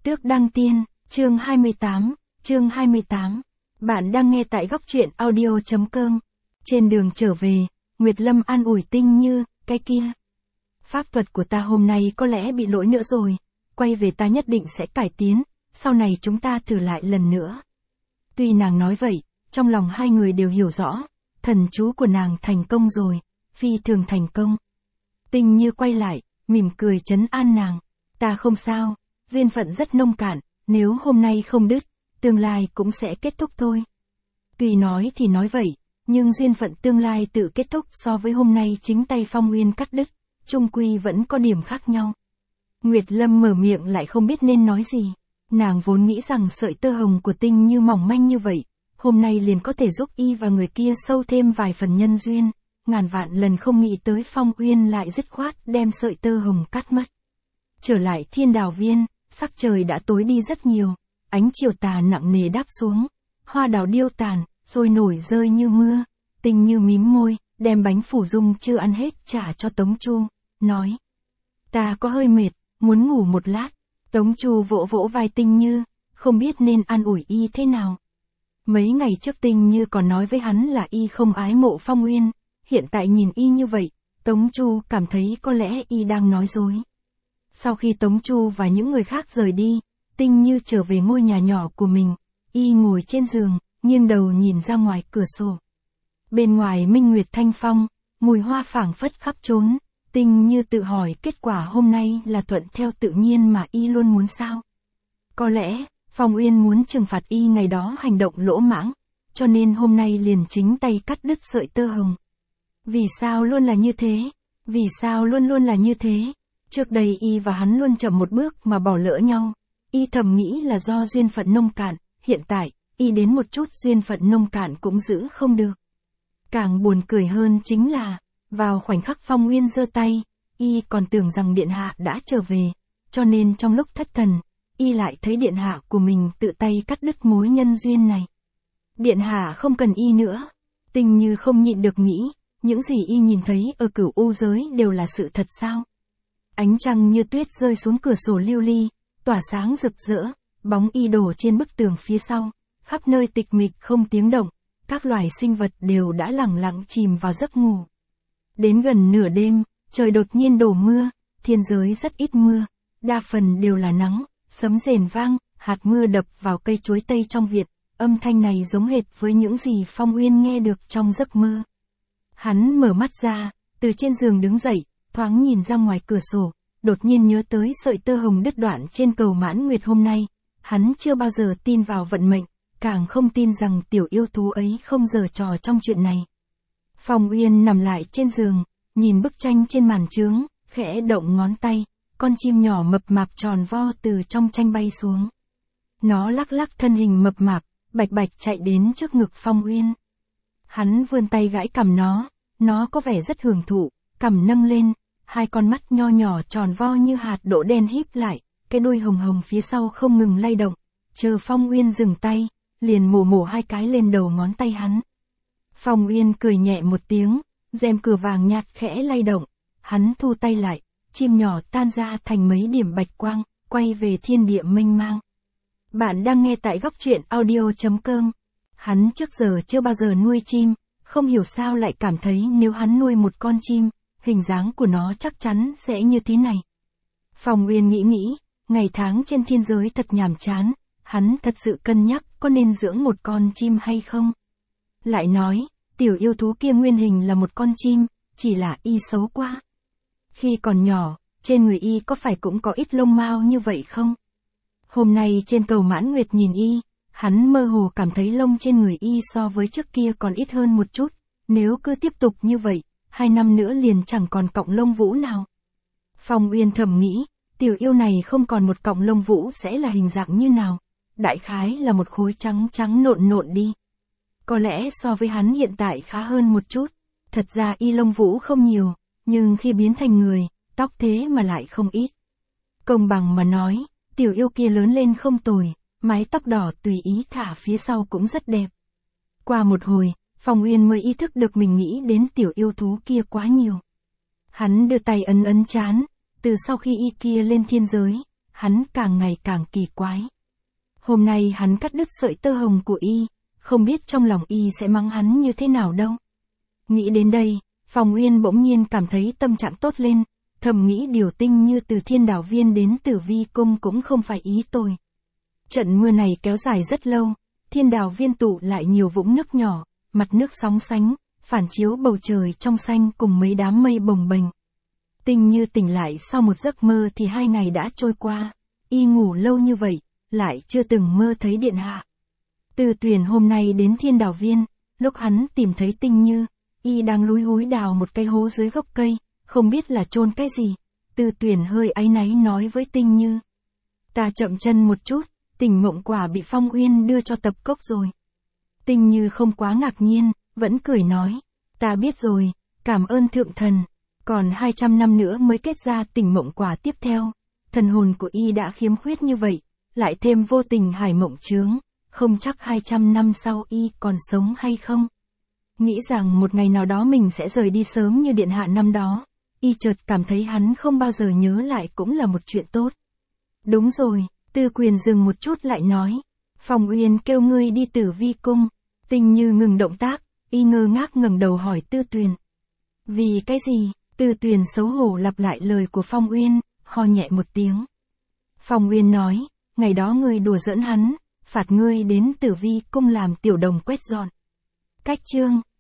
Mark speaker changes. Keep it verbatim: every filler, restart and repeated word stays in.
Speaker 1: Tước Đăng Tiên, chương hai mươi tám, chương hai mươi tám. Bạn đang nghe tại góc truyện audio chấm com. Trên đường trở về, Nguyệt Lâm an ủi Tinh Như, cái kia. Pháp thuật của ta hôm nay có lẽ bị lỗi nữa rồi, quay về ta nhất định sẽ cải tiến, sau này chúng ta thử lại lần nữa. Tuy nàng nói vậy, trong lòng hai người đều hiểu rõ, thần chú của nàng thành công rồi, phi thường thành công. Tinh Như quay lại, mỉm cười trấn an nàng, ta không sao, duyên phận rất nông cạn, nếu hôm nay không đứt, tương lai cũng sẽ kết thúc thôi. Tuy nói thì nói vậy, nhưng duyên phận tương lai tự kết thúc so với hôm nay chính tay Phong Uyên cắt đứt, chung quy vẫn có điểm khác nhau. Nguyệt Lâm mở miệng lại không biết nên nói gì, nàng vốn nghĩ rằng sợi tơ hồng của Tinh Như mỏng manh như vậy, hôm nay liền có thể giúp y và người kia sâu thêm vài phần nhân duyên, ngàn vạn lần không nghĩ tới Phong Uyên lại dứt khoát đem sợi tơ hồng cắt mất. Trở lại Thiên Đào Viên, sắc trời đã tối đi rất nhiều, ánh chiều tà nặng nề đáp xuống, hoa đào điêu tàn, rồi nổi rơi như mưa. Tinh Như mím môi, đem bánh phủ dung chưa ăn hết trả cho Tống Chu, nói. Ta có hơi mệt, muốn ngủ một lát. Tống Chu vỗ vỗ vai Tinh Như, không biết nên an ủi y thế nào. Mấy ngày trước Tinh Như còn nói với hắn là y không ái mộ Phong Uyên, hiện tại nhìn y như vậy, Tống Chu cảm thấy có lẽ y đang nói dối. Sau khi Tống Chu và những người khác rời đi, Tinh Như trở về ngôi nhà nhỏ của mình, y ngồi trên giường, nghiêng đầu nhìn ra ngoài cửa sổ. Bên ngoài minh nguyệt thanh phong, mùi hoa phảng phất khắp trốn, Tinh Như tự hỏi kết quả hôm nay là thuận theo tự nhiên mà y luôn muốn sao? Có lẽ, Phong Uyên muốn trừng phạt y ngày đó hành động lỗ mãng, cho nên hôm nay liền chính tay cắt đứt sợi tơ hồng. Vì sao luôn là như thế? Vì sao luôn luôn là như thế? Trước đây y và hắn luôn chậm một bước mà bỏ lỡ nhau, y thầm nghĩ là do duyên phận nông cạn, hiện tại, y đến một chút duyên phận nông cạn cũng giữ không được. Càng buồn cười hơn chính là, vào khoảnh khắc Phong Uyên giơ tay, y còn tưởng rằng điện hạ đã trở về, cho nên trong lúc thất thần, y lại thấy điện hạ của mình tự tay cắt đứt mối nhân duyên này. Điện hạ không cần y nữa. Tinh Như không nhịn được nghĩ, những gì y nhìn thấy ở Cửu U giới đều là sự thật sao? Ánh trăng như tuyết rơi xuống cửa sổ lưu ly, tỏa sáng rực rỡ, bóng y đổ trên bức tường phía sau, khắp nơi tịch mịch không tiếng động, các loài sinh vật đều đã lẳng lặng chìm vào giấc ngủ. Đến gần nửa đêm, trời đột nhiên đổ mưa, thiên giới rất ít mưa, đa phần đều là nắng, sấm rền vang, hạt mưa đập vào cây chuối tây trong viện, âm thanh này giống hệt với những gì Phong Uyên nghe được trong giấc mơ. Hắn mở mắt ra, từ trên giường đứng dậy, thoáng nhìn ra ngoài cửa sổ, đột nhiên nhớ tới sợi tơ hồng đứt đoạn trên cầu Mãn Nguyệt hôm nay, hắn chưa bao giờ tin vào vận mệnh, càng không tin rằng tiểu yêu thú ấy không giở trò trong chuyện này. Phong Uyên nằm lại trên giường, nhìn bức tranh trên màn chướng, khẽ động ngón tay, con chim nhỏ mập mạp tròn vo từ trong tranh bay xuống. Nó lắc lắc thân hình mập mạp, bạch bạch chạy đến trước ngực Phong Uyên. Hắn vươn tay gãi cằm nó, nó có vẻ rất hưởng thụ, cằm nâng lên, hai con mắt nho nhỏ tròn vo như hạt đỗ đen híp lại, cái đuôi hồng hồng phía sau không ngừng lay động, chờ Phong Uyên dừng tay, liền mổ mổ hai cái lên đầu ngón tay hắn. Phong Uyên cười nhẹ một tiếng, rèm cửa vàng nhạt khẽ lay động, hắn thu tay lại, chim nhỏ tan ra thành mấy điểm bạch quang, quay về thiên địa mênh mang. Bạn đang nghe tại góc truyện audio chấm com. Hắn trước giờ chưa bao giờ nuôi chim, không hiểu sao lại cảm thấy nếu hắn nuôi một con chim, hình dáng của nó chắc chắn sẽ như thế này. Phong Uyên nghĩ nghĩ, ngày tháng trên thiên giới thật nhàm chán, hắn thật sự cân nhắc có nên dưỡng một con chim hay không. Lại nói, tiểu yêu thú kia nguyên hình là một con chim, chỉ là y xấu quá. Khi còn nhỏ, trên người y có phải cũng có ít lông mao như vậy không? Hôm nay trên cầu Mãn Nguyệt nhìn y, hắn mơ hồ cảm thấy lông trên người y so với trước kia còn ít hơn một chút, nếu cứ tiếp tục như vậy, hai năm nữa liền chẳng còn cọng lông vũ nào. Phong Uyên thầm nghĩ, tiểu yêu này không còn một cọng lông vũ sẽ là hình dạng như nào, đại khái là một khối trắng trắng nộn nộn đi. Có lẽ so với hắn hiện tại khá hơn một chút, thật ra y lông vũ không nhiều, nhưng khi biến thành người, tóc thế mà lại không ít. Công bằng mà nói, tiểu yêu kia lớn lên không tồi, mái tóc đỏ tùy ý thả phía sau cũng rất đẹp. Qua một hồi, Phong Uyên mới ý thức được mình nghĩ đến tiểu yêu thú kia quá nhiều. Hắn đưa tay ấn ấn trán, từ sau khi y kia lên thiên giới, hắn càng ngày càng kỳ quái. Hôm nay hắn cắt đứt sợi tơ hồng của y, không biết trong lòng y sẽ mắng hắn như thế nào đâu. Nghĩ đến đây, Phong Uyên bỗng nhiên cảm thấy tâm trạng tốt lên, thầm nghĩ điều Tinh Như từ Thiên Đảo Viên đến Tử Vi Cung cũng không phải ý tôi. Trận mưa này kéo dài rất lâu, Thiên Đảo Viên tụ lại nhiều vũng nước nhỏ, mặt nước sóng sánh, phản chiếu bầu trời trong xanh cùng mấy đám mây bồng bềnh. Tinh Như tỉnh lại sau một giấc mơ thì hai ngày đã trôi qua, y ngủ lâu như vậy, lại chưa từng mơ thấy điện hạ. Từ Tuyền hôm nay đến Thiên Đảo Viên, lúc hắn tìm thấy Tinh Như, y đang lúi húi đào một cái hố dưới gốc cây, không biết là chôn cái gì. Từ Tuyền hơi áy náy nói với Tinh Như: ta chậm chân một chút, Tỉnh Mộng Quả bị Phong Uyên đưa cho Tập Cốc rồi. Tinh Như không quá ngạc nhiên, vẫn cười nói: ta biết rồi, cảm ơn thượng thần. Còn hai trăm năm nữa mới kết ra Tỉnh Mộng Quả tiếp theo. Thần hồn của y đã khiếm khuyết như vậy, lại thêm vô tình hải mộng chướng, không chắc hai trăm năm sau y còn sống hay không. Nghĩ rằng một ngày nào đó mình sẽ rời đi sớm như điện hạ năm đó, y chợt cảm thấy hắn không bao giờ nhớ lại cũng là một chuyện tốt. Đúng rồi, Tư Quyền dừng một chút lại nói: Phong Uyên kêu ngươi đi Tử Vi Cung. Tinh Như ngừng động tác, y ngơ ngác ngẩng đầu hỏi Tư Tuyền: vì cái gì? Tư Tuyền xấu hổ lặp lại lời của Phong Uyên, ho nhẹ một tiếng. Phong Uyên nói: ngày đó ngươi đùa giỡn hắn, phạt ngươi đến Tử Vi Cung làm tiểu đồng quét dọn. Cách chương